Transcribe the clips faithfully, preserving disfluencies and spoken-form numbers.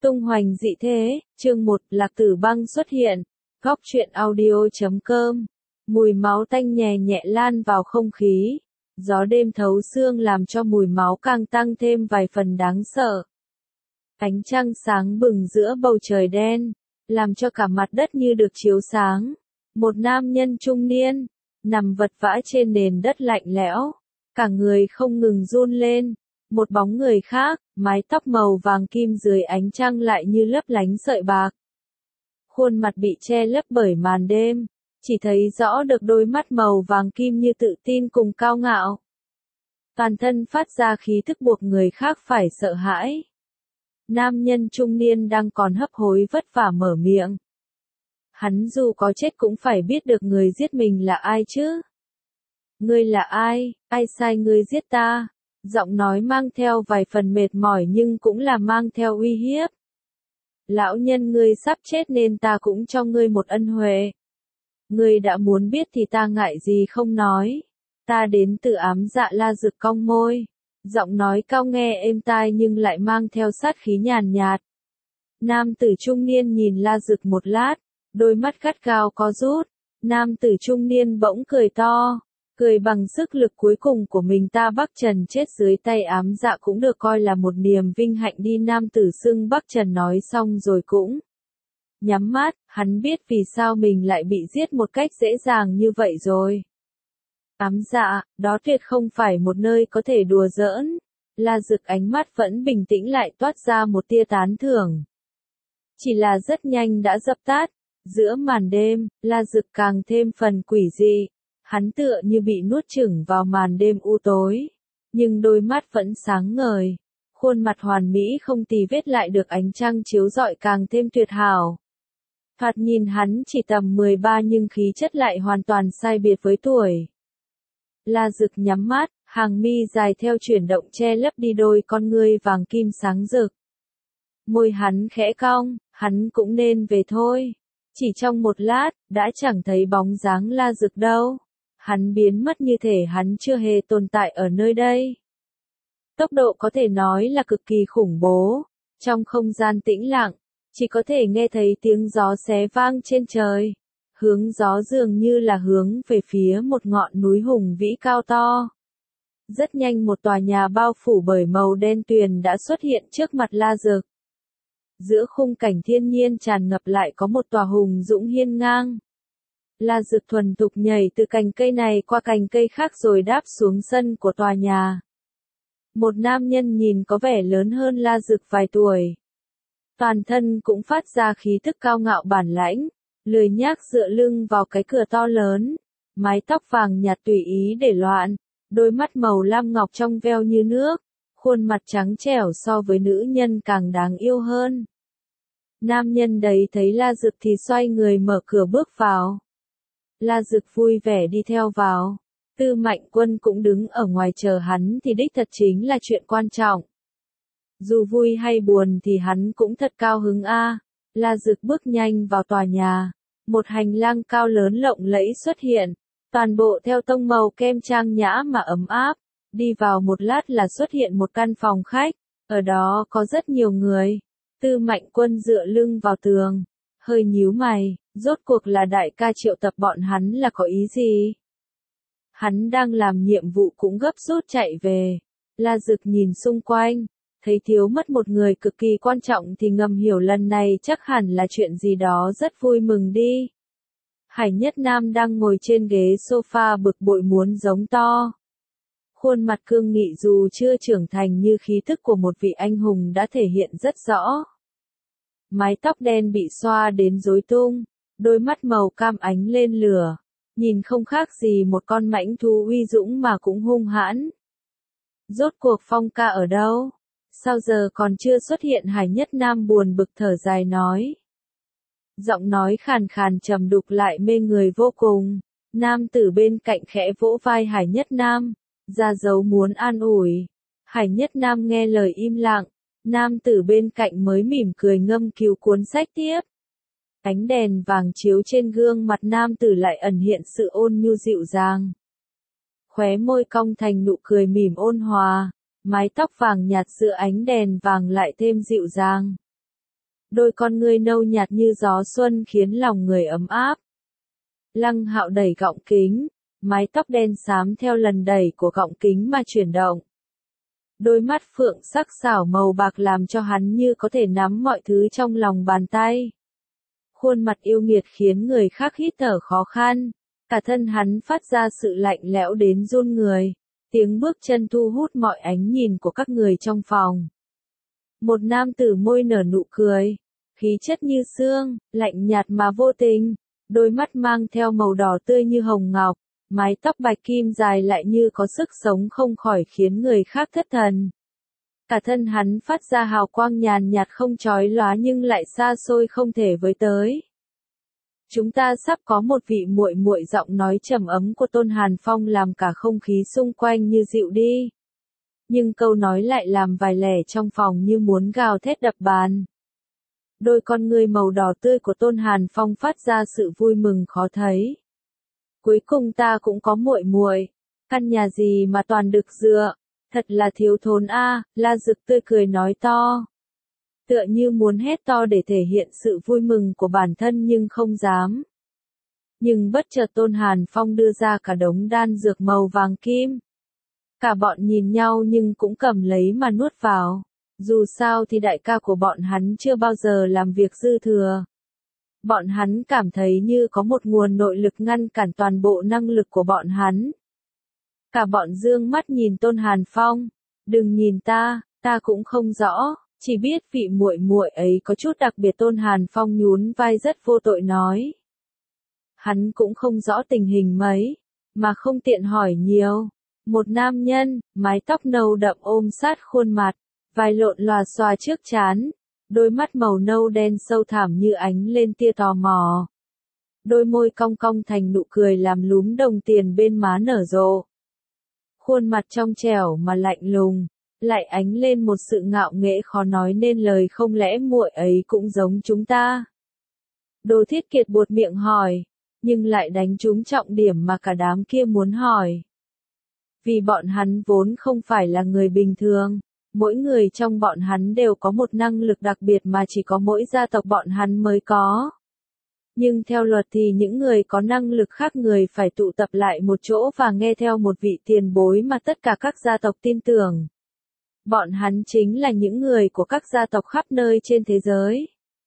Tung hoành dị thế, chương một, Lạc Tử Băng xuất hiện. Góc truyện audio chấm com. Mùi máu tanh nhẹ nhẹ lan vào không khí. Gió đêm thấu xương làm cho mùi máu càng tăng thêm vài phần đáng sợ. Ánh trăng sáng bừng giữa bầu trời đen, làm cho cả mặt đất như được chiếu sáng. Một nam nhân trung niên, nằm vật vã trên nền đất lạnh lẽo. Cả người không ngừng run lên. Một bóng người khác, mái tóc màu vàng kim dưới ánh trăng lại như lấp lánh sợi bạc. Khuôn mặt bị che lấp bởi màn đêm, chỉ thấy rõ được đôi mắt màu vàng kim như tự tin cùng cao ngạo. Toàn thân phát ra khí thức buộc người khác phải sợ hãi. Nam nhân trung niên đang còn hấp hối vất vả mở miệng. Hắn dù có chết cũng phải biết được người giết mình là ai chứ. Ngươi là ai, ai sai ngươi giết ta? Giọng nói mang theo vài phần mệt mỏi nhưng cũng là mang theo uy hiếp. Lão nhân ngươi sắp chết nên ta cũng cho ngươi một ân huệ. Ngươi đã muốn biết thì ta ngại gì không nói. Ta đến từ Ám Dạ La Dực cong môi. Giọng nói cao nghe êm tai nhưng lại mang theo sát khí nhàn nhạt. Nam tử trung niên nhìn La Dực một lát, đôi mắt gắt gao có rút. Nam tử trung niên bỗng cười to. Cười bằng sức lực cuối cùng của mình. Ta Bắc Trần chết dưới tay Ám Dạ cũng được coi là một niềm vinh hạnh đi. Nam tử xưng Bắc Trần nói xong rồi cũng nhắm mắt, hắn biết vì sao mình lại bị giết một cách dễ dàng như vậy rồi. Ám Dạ, đó tuyệt không phải một nơi có thể đùa giỡn. La Dực ánh mắt vẫn bình tĩnh lại toát ra một tia tán thưởng. Chỉ là rất nhanh đã dập tắt. Giữa màn đêm, La Dực càng thêm phần quỷ dị. Hắn tựa như bị nuốt chửng vào màn đêm u tối, nhưng đôi mắt vẫn sáng ngời, khuôn mặt hoàn mỹ không tì vết lại được ánh trăng chiếu rọi càng thêm tuyệt hảo. Thoạt nhìn hắn chỉ tầm mười ba nhưng khí chất lại hoàn toàn sai biệt với tuổi. La Dực nhắm mắt, hàng mi dài theo chuyển động che lấp đi đôi con ngươi vàng kim sáng rực. Môi hắn khẽ cong, hắn cũng nên về thôi. Chỉ trong một lát, đã chẳng thấy bóng dáng La Dực đâu. Hắn biến mất như thể hắn chưa hề tồn tại ở nơi đây. Tốc độ có thể nói là cực kỳ khủng bố. Trong không gian tĩnh lặng, chỉ có thể nghe thấy tiếng gió xé vang trên trời. Hướng gió dường như là hướng về phía một ngọn núi hùng vĩ cao to. Rất nhanh một tòa nhà bao phủ bởi màu đen tuyền đã xuất hiện trước mặt La Dực. Giữa khung cảnh thiên nhiên tràn ngập lại có một tòa hùng dũng hiên ngang. La Dực thuần thục nhảy từ cành cây này qua cành cây khác rồi đáp xuống sân của tòa nhà. Một nam nhân nhìn có vẻ lớn hơn La Dực vài tuổi. Toàn thân cũng phát ra khí thức cao ngạo bản lãnh, lười nhác dựa lưng vào cái cửa to lớn, mái tóc vàng nhạt tùy ý để loạn, đôi mắt màu lam ngọc trong veo như nước, khuôn mặt trắng trẻo so với nữ nhân càng đáng yêu hơn. Nam nhân đấy thấy La Dực thì xoay người mở cửa bước vào. La Dực vui vẻ đi theo vào. Tư Mạnh Quân cũng đứng ở ngoài chờ hắn thì đích thật chính là chuyện quan trọng. Dù vui hay buồn thì hắn cũng thật cao hứng a. À. La Dực bước nhanh vào tòa nhà. Một hành lang cao lớn lộng lẫy xuất hiện. Toàn bộ theo tông màu kem trang nhã mà ấm áp. Đi vào một lát là xuất hiện một căn phòng khách. Ở đó có rất nhiều người. Tư Mạnh Quân dựa lưng vào tường. Hơi nhíu mày. Rốt cuộc là đại ca triệu tập bọn hắn là có ý gì? Hắn đang làm nhiệm vụ cũng gấp rút chạy về. La Dực nhìn xung quanh, thấy thiếu mất một người cực kỳ quan trọng thì ngầm hiểu lần này chắc hẳn là chuyện gì đó rất vui mừng đi. Hải Nhất Nam đang ngồi trên ghế sofa bực bội muốn giống to. Khuôn mặt cương nghị dù chưa trưởng thành như khí thức của một vị anh hùng đã thể hiện rất rõ. Mái tóc đen bị xoa đến rối tung. Đôi mắt màu cam ánh lên lửa, nhìn không khác gì một con mãnh thú uy dũng mà cũng hung hãn. Rốt cuộc Phong ca ở đâu? Sao giờ còn chưa xuất hiện? Hải Nhất Nam buồn bực thở dài nói. Giọng nói khàn khàn trầm đục lại mê người vô cùng. Nam tử bên cạnh khẽ vỗ vai Hải Nhất Nam, ra dấu muốn an ủi. Hải Nhất Nam nghe lời im lặng, nam tử bên cạnh mới mỉm cười ngâm cứu cuốn sách tiếp. Ánh đèn vàng chiếu trên gương mặt nam tử lại ẩn hiện sự ôn nhu dịu dàng. Khóe môi cong thành nụ cười mỉm ôn hòa, mái tóc vàng nhạt giữa ánh đèn vàng lại thêm dịu dàng. Đôi con ngươi nâu nhạt như gió xuân khiến lòng người ấm áp. Lăng Hạo đẩy gọng kính, mái tóc đen xám theo lần đẩy của gọng kính mà chuyển động. Đôi mắt phượng sắc sảo màu bạc làm cho hắn như có thể nắm mọi thứ trong lòng bàn tay. Khuôn mặt yêu nghiệt khiến người khác hít thở khó khăn, cả thân hắn phát ra sự lạnh lẽo đến run người. Tiếng bước chân thu hút mọi ánh nhìn của các người trong phòng. Một nam tử môi nở nụ cười, khí chất như sương, lạnh nhạt mà vô tình, đôi mắt mang theo màu đỏ tươi như hồng ngọc, mái tóc bạch kim dài lại như có sức sống không khỏi khiến người khác thất thần. Cả thân hắn phát ra hào quang nhàn nhạt không chói lóa nhưng lại xa xôi không thể với tới. Chúng ta sắp có một vị muội muội, giọng nói trầm ấm của Tôn Hàn Phong làm cả không khí xung quanh như dịu đi. Nhưng câu nói lại làm vài lẻ trong phòng như muốn gào thét đập bàn. Đôi con ngươi màu đỏ tươi của Tôn Hàn Phong phát ra sự vui mừng khó thấy. Cuối cùng ta cũng có muội muội, căn nhà gì mà toàn đực dựa, thật là thiếu thốn a, La Dực tươi cười nói to. Tựa như muốn hét to để thể hiện sự vui mừng của bản thân nhưng không dám. Nhưng bất chợt Tôn Hàn Phong đưa ra cả đống đan dược màu vàng kim. Cả bọn nhìn nhau nhưng cũng cầm lấy mà nuốt vào. Dù sao thì đại ca của bọn hắn chưa bao giờ làm việc dư thừa. Bọn hắn cảm thấy như có một nguồn nội lực ngăn cản toàn bộ năng lực của bọn hắn. Cả bọn dương mắt nhìn Tôn Hàn Phong. Đừng nhìn ta, ta cũng không rõ. Chỉ biết vị muội muội ấy có chút đặc biệt. Tôn Hàn Phong nhún vai rất vô tội nói. Hắn cũng không rõ tình hình mấy, mà không tiện hỏi nhiều. Một nam nhân, mái tóc nâu đậm ôm sát khuôn mặt, vai lộn lòa xòa trước trán, đôi mắt màu nâu đen sâu thẳm như ánh lên tia tò mò. Đôi môi cong cong thành nụ cười làm lúm đồng tiền bên má nở rộ. Khuôn mặt trong trẻo mà lạnh lùng, lại ánh lên một sự ngạo nghễ khó nói nên lời. Không lẽ muội ấy cũng giống chúng ta? Đồ Thiết Kiệt buột miệng hỏi, nhưng lại đánh trúng trọng điểm mà cả đám kia muốn hỏi. Vì bọn hắn vốn không phải là người bình thường, mỗi người trong bọn hắn đều có một năng lực đặc biệt mà chỉ có mỗi gia tộc bọn hắn mới có. Nhưng theo luật thì những người có năng lực khác người phải tụ tập lại một chỗ và nghe theo một vị tiền bối mà tất cả các gia tộc tin tưởng. Bọn hắn chính là những người của các gia tộc khắp nơi trên thế giới.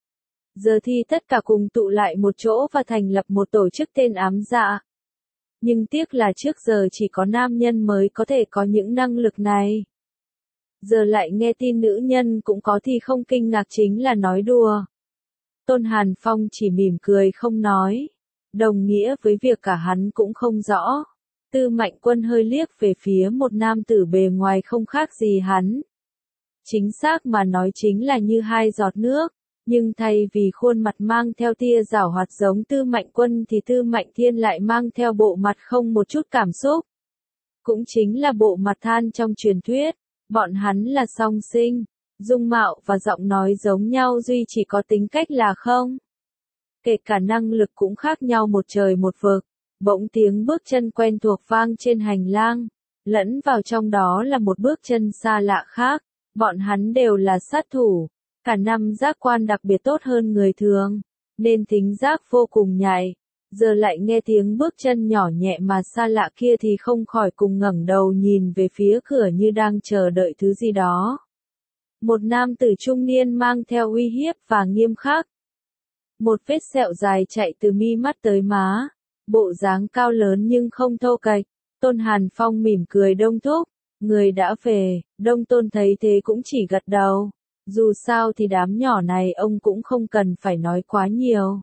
Giờ thì tất cả cùng tụ lại một chỗ và thành lập một tổ chức tên Ám Dạ. Nhưng tiếc là trước giờ chỉ có nam nhân mới có thể có những năng lực này. Giờ lại nghe tin nữ nhân cũng có thì không kinh ngạc chính là nói đùa. Tôn Hàn Phong chỉ mỉm cười không nói, đồng nghĩa với việc cả hắn cũng không rõ. Tư Mạnh Quân hơi liếc về phía một nam tử bề ngoài không khác gì hắn. Chính xác mà nói chính là như hai giọt nước, nhưng thay vì khuôn mặt mang theo tia giảo hoạt giống Tư Mạnh Quân thì Tư Mạnh Thiên lại mang theo bộ mặt không một chút cảm xúc. Cũng chính là bộ mặt than trong truyền thuyết, bọn hắn là song sinh, dung mạo và giọng nói giống nhau duy chỉ có tính cách là không. Kể cả năng lực cũng khác nhau một trời một vực. Bỗng tiếng bước chân quen thuộc vang trên hành lang, lẫn vào trong đó là một bước chân xa lạ khác. Bọn hắn đều là sát thủ, cả năm giác quan đặc biệt tốt hơn người thường, nên thính giác vô cùng nhạy. Giờ lại nghe tiếng bước chân nhỏ nhẹ mà xa lạ kia thì không khỏi cùng ngẩng đầu nhìn về phía cửa như đang chờ đợi thứ gì đó. Một nam tử trung niên mang theo uy hiếp và nghiêm khắc. Một vết sẹo dài chạy từ mi mắt tới má. Bộ dáng cao lớn nhưng không thô kệch. Tôn Hàn Phong mỉm cười đông thúc. Người đã về. Đông Tôn thấy thế cũng chỉ gật đầu. Dù sao thì đám nhỏ này ông cũng không cần phải nói quá nhiều.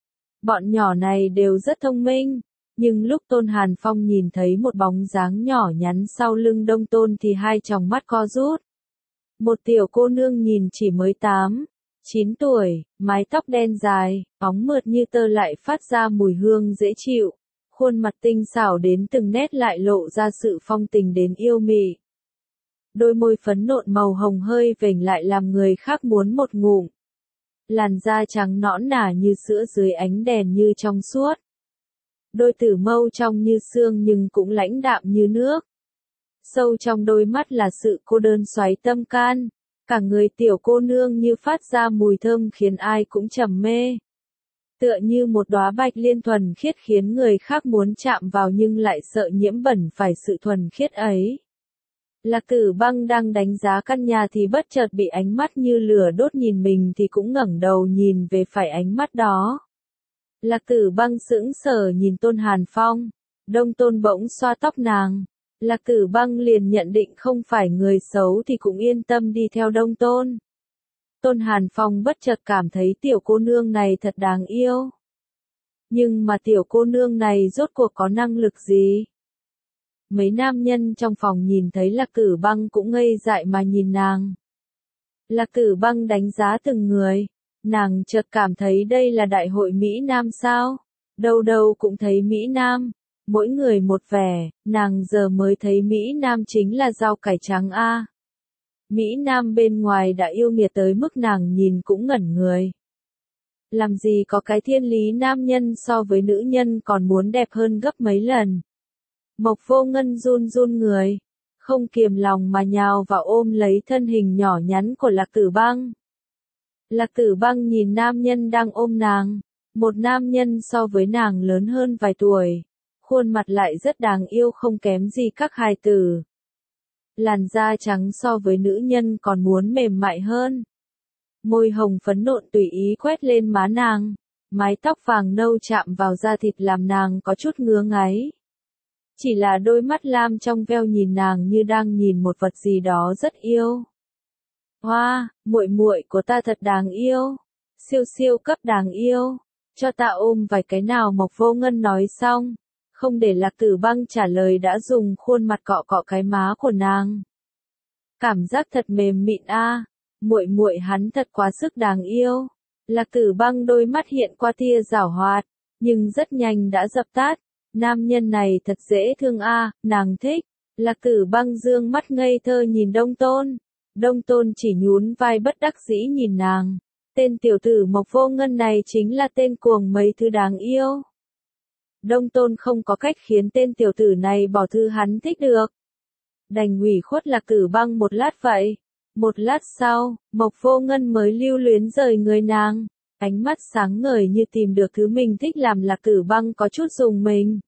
Bọn nhỏ này đều rất thông minh. Nhưng lúc Tôn Hàn Phong nhìn thấy một bóng dáng nhỏ nhắn sau lưng Đông Tôn thì hai tròng mắt co rút. Một tiểu cô nương nhìn chỉ mới tám, chín tuổi, mái tóc đen dài, bóng mượt như tơ lại phát ra mùi hương dễ chịu. Khuôn mặt tinh xảo đến từng nét lại lộ ra sự phong tình đến yêu mị. Đôi môi phấn nộn màu hồng hơi vểnh lại làm người khác muốn một ngụm. Làn da trắng nõn nà như sữa dưới ánh đèn như trong suốt. Đôi tử mâu trong như sương nhưng cũng lãnh đạm như nước. Sâu trong đôi mắt là sự cô đơn xoáy tâm can. Cả người tiểu cô nương như phát ra mùi thơm khiến ai cũng trầm mê. Tựa như một đóa bạch liên thuần khiết khiến người khác muốn chạm vào nhưng lại sợ nhiễm bẩn phải sự thuần khiết ấy. Lạc Tử Băng đang đánh giá căn nhà thì bất chợt bị ánh mắt như lửa đốt nhìn mình thì cũng ngẩng đầu nhìn về phải ánh mắt đó. Lạc Tử Băng sững sờ nhìn Tôn Hàn Phong. Đông Tôn bỗng xoa tóc nàng. Lạc Tử Băng liền nhận định không phải người xấu thì cũng yên tâm đi theo Đông Tôn. Tôn Hàn Phong bất chợt cảm thấy tiểu cô nương này thật đáng yêu. Nhưng mà tiểu cô nương này rốt cuộc có năng lực gì? Mấy nam nhân trong phòng nhìn thấy Lạc Tử Băng cũng ngây dại mà nhìn nàng. Lạc Tử Băng đánh giá từng người. Nàng chợt cảm thấy đây là đại hội Mỹ Nam sao? Đâu đâu cũng thấy Mỹ Nam. Mỗi người một vẻ, nàng giờ mới thấy Mỹ Nam chính là rau cải trắng a. Mỹ Nam bên ngoài đã yêu nghiệt tới mức nàng nhìn cũng ngẩn người. Làm gì có cái thiên lý nam nhân so với nữ nhân còn muốn đẹp hơn gấp mấy lần. Mộc Vô Ngân run run người, không kiềm lòng mà nhào vào ôm lấy thân hình nhỏ nhắn của Lạc Tử Băng. Lạc Tử Băng nhìn nam nhân đang ôm nàng, một nam nhân so với nàng lớn hơn vài tuổi, khuôn mặt lại rất đáng yêu không kém gì các hài tử. Làn da trắng so với nữ nhân còn muốn mềm mại hơn. Môi hồng phấn nộn tùy ý quét lên má nàng, mái tóc vàng nâu chạm vào da thịt làm nàng có chút ngứa ngáy. Chỉ là đôi mắt lam trong veo nhìn nàng như đang nhìn một vật gì đó rất yêu. Hoa, muội muội của ta thật đáng yêu, siêu siêu cấp đáng yêu, cho ta ôm vài cái nào. Mộc Vô Ngân nói xong, không để Lạc Tử Băng trả lời đã dùng khuôn mặt cọ cọ cái má của nàng. Cảm giác thật mềm mịn a, muội muội hắn thật quá sức đáng yêu. Lạc Tử Băng đôi mắt hiện qua tia giảo hoạt, nhưng rất nhanh đã dập tắt. Nam nhân này thật dễ thương a, nàng thích. Lạc Tử Băng dương mắt ngây thơ nhìn Đông Tôn. Đông Tôn chỉ nhún vai bất đắc dĩ nhìn nàng. Tên tiểu tử Mộc Vô Ngân này chính là tên cuồng mấy thứ đáng yêu. Đông Tôn không có cách khiến tên tiểu tử này bỏ thứ hắn thích được. Đành ủy khuất Lạc Tử Băng một lát vậy. Một lát sau, Mộc Vô Ngân mới lưu luyến rời người nàng. Ánh mắt sáng ngời như tìm được thứ mình thích làm Lạc Tử Băng có chút rùng mình.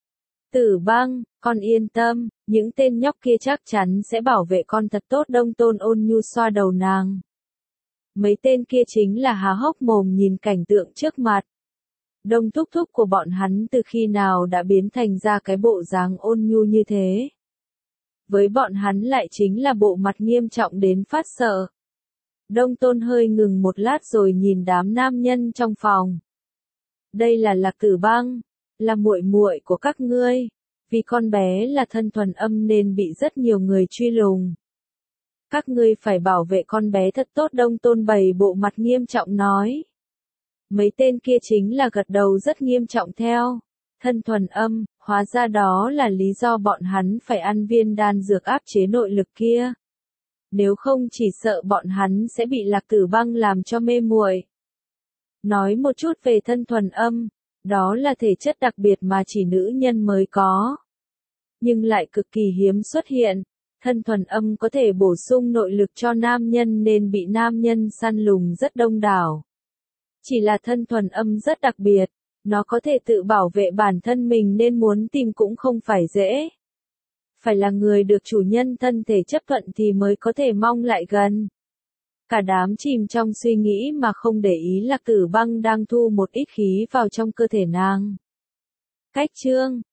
Tử Băng, con yên tâm, những tên nhóc kia chắc chắn sẽ bảo vệ con thật tốt. Đông Tôn ôn nhu xoa đầu nàng. Mấy tên kia chính là há hốc mồm nhìn cảnh tượng trước mặt. Đông thúc thúc của bọn hắn từ khi nào đã biến thành ra cái bộ dáng ôn nhu như thế. Với bọn hắn lại chính là bộ mặt nghiêm trọng đến phát sợ. Đông Tôn hơi ngừng một lát rồi nhìn đám nam nhân trong phòng. Đây là Lạc Tử Băng, là muội muội của các ngươi. Vì con bé là thân thuần âm nên bị rất nhiều người truy lùng. Các ngươi phải bảo vệ con bé thật tốt. Đông Tôn bày bộ mặt nghiêm trọng nói. Mấy tên kia chính là gật đầu rất nghiêm trọng theo. Thân thuần âm, hóa ra đó là lý do bọn hắn phải ăn viên đan dược áp chế nội lực kia. Nếu không chỉ sợ bọn hắn sẽ bị Lạc Tử Băng làm cho mê muội. Nói một chút về thân thuần âm, đó là thể chất đặc biệt mà chỉ nữ nhân mới có. Nhưng lại cực kỳ hiếm xuất hiện. Thân thuần âm có thể bổ sung nội lực cho nam nhân nên bị nam nhân săn lùng rất đông đảo. Chỉ là thân thuần âm rất đặc biệt, nó có thể tự bảo vệ bản thân mình nên muốn tìm cũng không phải dễ. Phải là người được chủ nhân thân thể chấp thuận thì mới có thể mong lại gần. Cả đám chìm trong suy nghĩ mà không để ý Lạc Tử Băng đang thu một ít khí vào trong cơ thể nàng. Cách chương